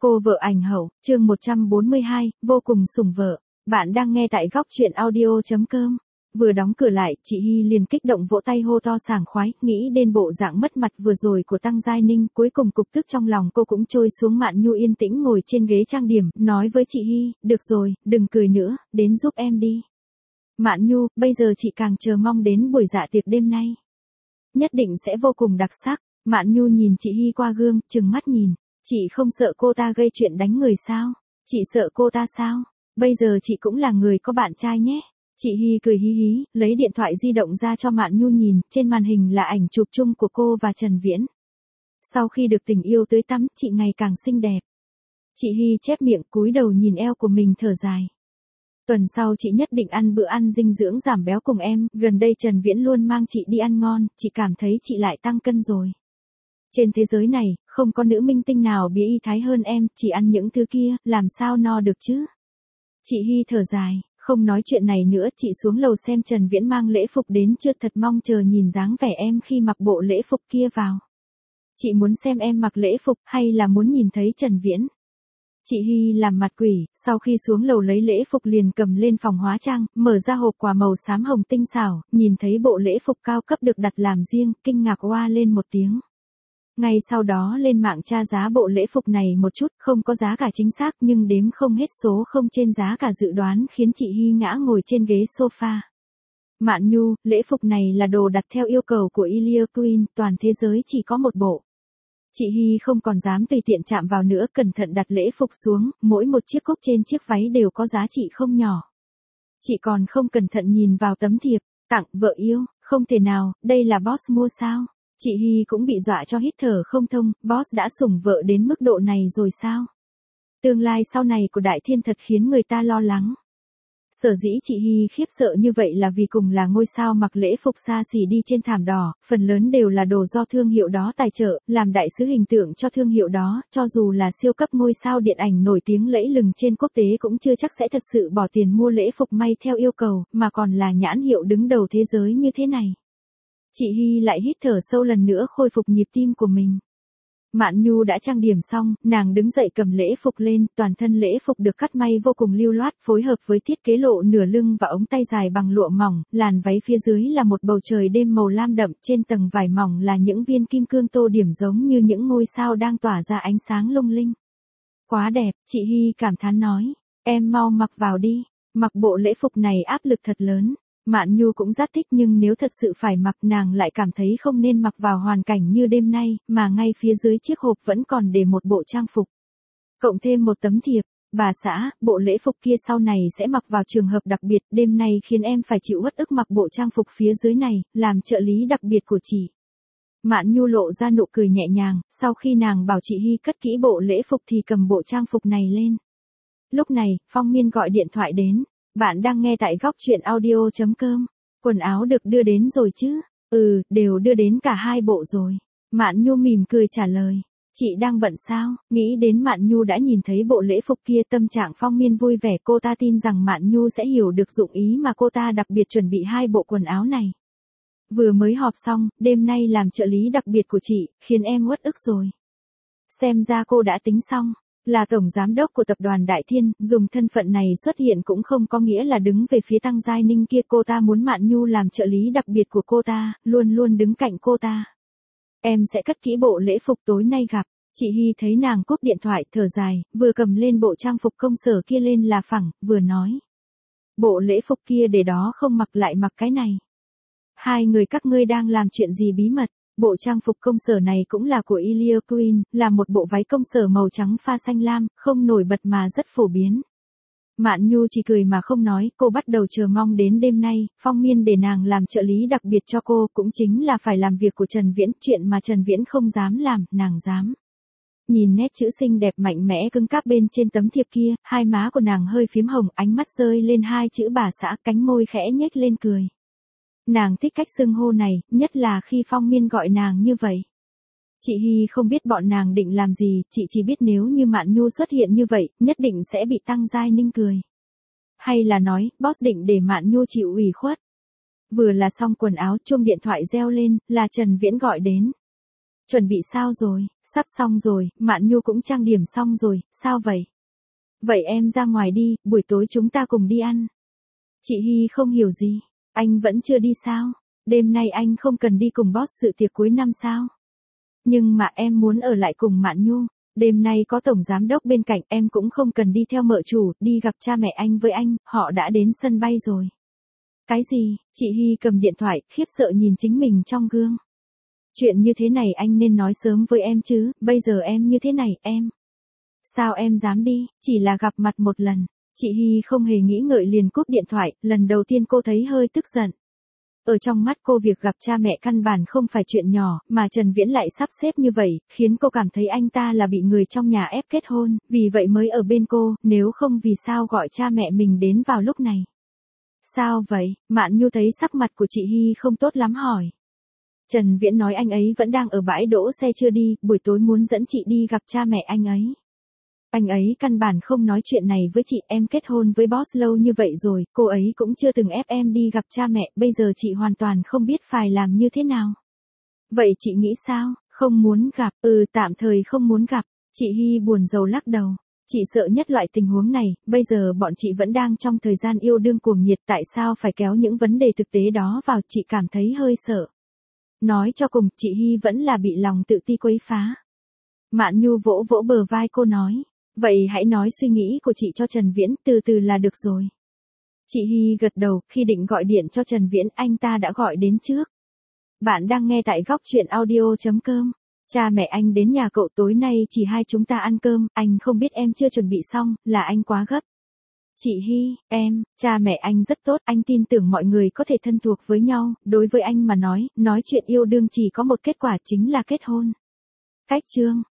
Cô vợ ảnh hậu, chương 142, vô cùng sủng vợ. Bạn đang nghe tại góc truyện audio.com. Vừa đóng cửa lại, chị Hy liền kích động vỗ tay hô to sảng khoái, nghĩ đến bộ dạng mất mặt vừa rồi của Tăng Giai Ninh, cuối cùng cục tức trong lòng cô cũng trôi xuống. Mạn Nhu yên tĩnh ngồi trên ghế trang điểm, nói với chị Hy, được rồi, đừng cười nữa, đến giúp em đi. Mạn Nhu, bây giờ chị càng chờ mong đến buổi dạ tiệc đêm nay. Nhất định sẽ vô cùng đặc sắc. Mạn Nhu nhìn chị Hy qua gương, trừng mắt nhìn. Chị không sợ cô ta gây chuyện đánh người sao? Chị sợ cô ta sao? Bây giờ chị cũng là người có bạn trai nhé. Chị Hy cười hí hí, lấy điện thoại di động ra cho Mạn Nhu nhìn, trên màn hình là ảnh chụp chung của cô và Trần Viễn. Sau khi được tình yêu tưới tắm, chị ngày càng xinh đẹp. Chị Hy chép miệng cúi đầu nhìn eo của mình thở dài. Tuần sau chị nhất định ăn bữa ăn dinh dưỡng giảm béo cùng em, gần đây Trần Viễn luôn mang chị đi ăn ngon, chị cảm thấy chị lại tăng cân rồi. Trên thế giới này, không có nữ minh tinh nào bị y thái hơn em, chỉ ăn những thứ kia, làm sao no được chứ? Chị Hy thở dài, không nói chuyện này nữa, chị xuống lầu xem Trần Viễn mang lễ phục đến chưa, thật mong chờ nhìn dáng vẻ em khi mặc bộ lễ phục kia vào. Chị muốn xem em mặc lễ phục hay là muốn nhìn thấy Trần Viễn? Chị Hy làm mặt quỷ, sau khi xuống lầu lấy lễ phục liền cầm lên phòng hóa trang, mở ra hộp quà màu xám hồng tinh xảo, nhìn thấy bộ lễ phục cao cấp được đặt làm riêng, kinh ngạc oa lên một tiếng. Ngay sau đó lên mạng tra giá bộ lễ phục này một chút, không có giá cả chính xác nhưng đếm không hết số không trên giá cả dự đoán khiến chị Hy ngã ngồi trên ghế sofa. Mạn Nhu, lễ phục này là đồ đặt theo yêu cầu của Ilia Queen, toàn thế giới chỉ có một bộ. Chị Hy không còn dám tùy tiện chạm vào nữa, cẩn thận đặt lễ phục xuống, mỗi một chiếc cúc trên chiếc váy đều có giá trị không nhỏ. Chị còn không cẩn thận nhìn vào tấm thiệp, tặng vợ yêu, không thể nào, đây là boss mua sao? Chị Hy cũng bị dọa cho hít thở không thông, boss đã sủng vợ đến mức độ này rồi sao? Tương lai sau này của Đại Thiên thật khiến người ta lo lắng. Sở dĩ chị Hy khiếp sợ như vậy là vì cùng là ngôi sao mặc lễ phục xa xỉ đi trên thảm đỏ, phần lớn đều là đồ do thương hiệu đó tài trợ, làm đại sứ hình tượng cho thương hiệu đó, cho dù là siêu cấp ngôi sao điện ảnh nổi tiếng lẫy lừng trên quốc tế cũng chưa chắc sẽ thật sự bỏ tiền mua lễ phục may theo yêu cầu, mà còn là nhãn hiệu đứng đầu thế giới như thế này. Chị Hy lại hít thở sâu lần nữa khôi phục nhịp tim của mình. Mạn Nhu đã trang điểm xong, nàng đứng dậy cầm lễ phục lên, toàn thân lễ phục được cắt may vô cùng lưu loát, phối hợp với thiết kế lộ nửa lưng và ống tay dài bằng lụa mỏng, làn váy phía dưới là một bầu trời đêm màu lam đậm, trên tầng vải mỏng là những viên kim cương tô điểm giống như những ngôi sao đang tỏa ra ánh sáng lung linh. Quá đẹp, chị Hy cảm thán nói, em mau mặc vào đi, mặc bộ lễ phục này áp lực thật lớn. Mạn Nhu cũng rất thích nhưng nếu thật sự phải mặc nàng lại cảm thấy không nên mặc vào hoàn cảnh như đêm nay, mà ngay phía dưới chiếc hộp vẫn còn để một bộ trang phục. Cộng thêm một tấm thiệp, bà xã, bộ lễ phục kia sau này sẽ mặc vào trường hợp đặc biệt, đêm nay khiến em phải chịu uất ức mặc bộ trang phục phía dưới này, làm trợ lý đặc biệt của chị. Mạn Nhu lộ ra nụ cười nhẹ nhàng, sau khi nàng bảo chị Hy cất kỹ bộ lễ phục thì cầm bộ trang phục này lên. Lúc này, Phong Miên gọi điện thoại đến. Bạn đang nghe tại góc truyện audio.com. Quần áo được đưa đến rồi chứ? Ừ, đều đưa đến cả hai bộ rồi. Mạn Nhu mỉm cười trả lời. Chị đang bận sao? Nghĩ đến Mạn Nhu đã nhìn thấy bộ lễ phục kia, tâm trạng Phong Miên vui vẻ, cô ta tin rằng Mạn Nhu sẽ hiểu được dụng ý mà cô ta đặc biệt chuẩn bị hai bộ quần áo này. Vừa mới họp xong, đêm nay làm trợ lý đặc biệt của chị, khiến em uất ức rồi. Xem ra cô đã tính xong. Là tổng giám đốc của tập đoàn Đại Thiên, dùng thân phận này xuất hiện cũng không có nghĩa là đứng về phía Tăng Giai Ninh kia, cô ta muốn Mạn Nhu làm trợ lý đặc biệt của cô ta, luôn luôn đứng cạnh cô ta. Em sẽ cất kỹ bộ lễ phục tối nay gặp. Chị Hy thấy nàng cúp điện thoại, thở dài, vừa cầm lên bộ trang phục công sở kia lên là phẳng, vừa nói. Bộ lễ phục kia để đó không mặc lại mặc cái này. Hai người các ngươi đang làm chuyện gì bí mật? Bộ trang phục công sở này cũng là của Ilia Queen, là một bộ váy công sở màu trắng pha xanh lam, không nổi bật mà rất phổ biến. Mạn Nhu chỉ cười mà không nói, cô bắt đầu chờ mong đến đêm nay, Phong Miên để nàng làm trợ lý đặc biệt cho cô, cũng chính là phải làm việc của Trần Viễn, chuyện mà Trần Viễn không dám làm, nàng dám. Nhìn nét chữ xinh đẹp mạnh mẽ cứng cáp bên trên tấm thiệp kia, hai má của nàng hơi phím hồng, ánh mắt rơi lên hai chữ bà xã, cánh môi khẽ nhếch lên cười. Nàng thích cách xưng hô này, nhất là khi Phong Miên gọi nàng như vậy. Chị Hy không biết bọn nàng định làm gì, chị chỉ biết nếu như Mạn Nhu xuất hiện như vậy, nhất định sẽ bị Tăng Giai Ninh cười. Hay là nói, boss định để Mạn Nhu chịu ủy khuất. Vừa là xong quần áo, chuông điện thoại reo lên, là Trần Viễn gọi đến. Chuẩn bị sao rồi? Sắp xong rồi, Mạn Nhu cũng trang điểm xong rồi, sao vậy? Vậy em ra ngoài đi, buổi tối chúng ta cùng đi ăn. Chị Hy không hiểu gì. Anh vẫn chưa đi sao? Đêm nay anh không cần đi cùng boss dự tiệc cuối năm sao? Nhưng mà em muốn ở lại cùng Mạn Nhu. Đêm nay có tổng giám đốc bên cạnh, em cũng không cần đi theo mợ chủ, đi gặp cha mẹ anh với anh, họ đã đến sân bay rồi. Cái gì? Chị Hy cầm điện thoại, khiếp sợ nhìn chính mình trong gương. Chuyện như thế này anh nên nói sớm với em chứ, bây giờ em như thế này, em. Sao em dám đi, chỉ là gặp mặt một lần. Chị Hy không hề nghĩ ngợi liền cúp điện thoại, lần đầu tiên cô thấy hơi tức giận. Ở trong mắt cô việc gặp cha mẹ căn bản không phải chuyện nhỏ, mà Trần Viễn lại sắp xếp như vậy, khiến cô cảm thấy anh ta là bị người trong nhà ép kết hôn, vì vậy mới ở bên cô, nếu không vì sao gọi cha mẹ mình đến vào lúc này. Sao vậy? Mạn Nhu thấy sắc mặt của chị Hy không tốt lắm hỏi. Trần Viễn nói anh ấy vẫn đang ở bãi đỗ xe chưa đi, buổi tối muốn dẫn chị đi gặp cha mẹ anh ấy. Anh ấy căn bản không nói chuyện này với chị, em kết hôn với boss lâu như vậy rồi, cô ấy cũng chưa từng ép em đi gặp cha mẹ, bây giờ chị hoàn toàn không biết phải làm như thế nào. Vậy chị nghĩ sao? Không muốn gặp, tạm thời không muốn gặp. Chị Hy buồn rầu lắc đầu. Chị sợ nhất loại tình huống này, bây giờ bọn chị vẫn đang trong thời gian yêu đương cuồng nhiệt, tại sao phải kéo những vấn đề thực tế đó vào, chị cảm thấy hơi sợ. Nói cho cùng, chị Hy vẫn là bị lòng tự ti quấy phá. Mạn Nhu vỗ vỗ bờ vai cô nói. Vậy hãy nói suy nghĩ của chị cho Trần Viễn, từ từ là được rồi. Chị Hy gật đầu, khi định gọi điện cho Trần Viễn, anh ta đã gọi đến trước. Bạn đang nghe tại góc truyện audio.com. Cha mẹ anh đến nhà cậu tối nay chỉ hai chúng ta ăn cơm, anh không biết em chưa chuẩn bị xong, là anh quá gấp. Chị Hy, cha mẹ anh rất tốt, anh tin tưởng mọi người có thể thân thuộc với nhau, đối với anh mà nói chuyện yêu đương chỉ có một kết quả chính là kết hôn. Cách chương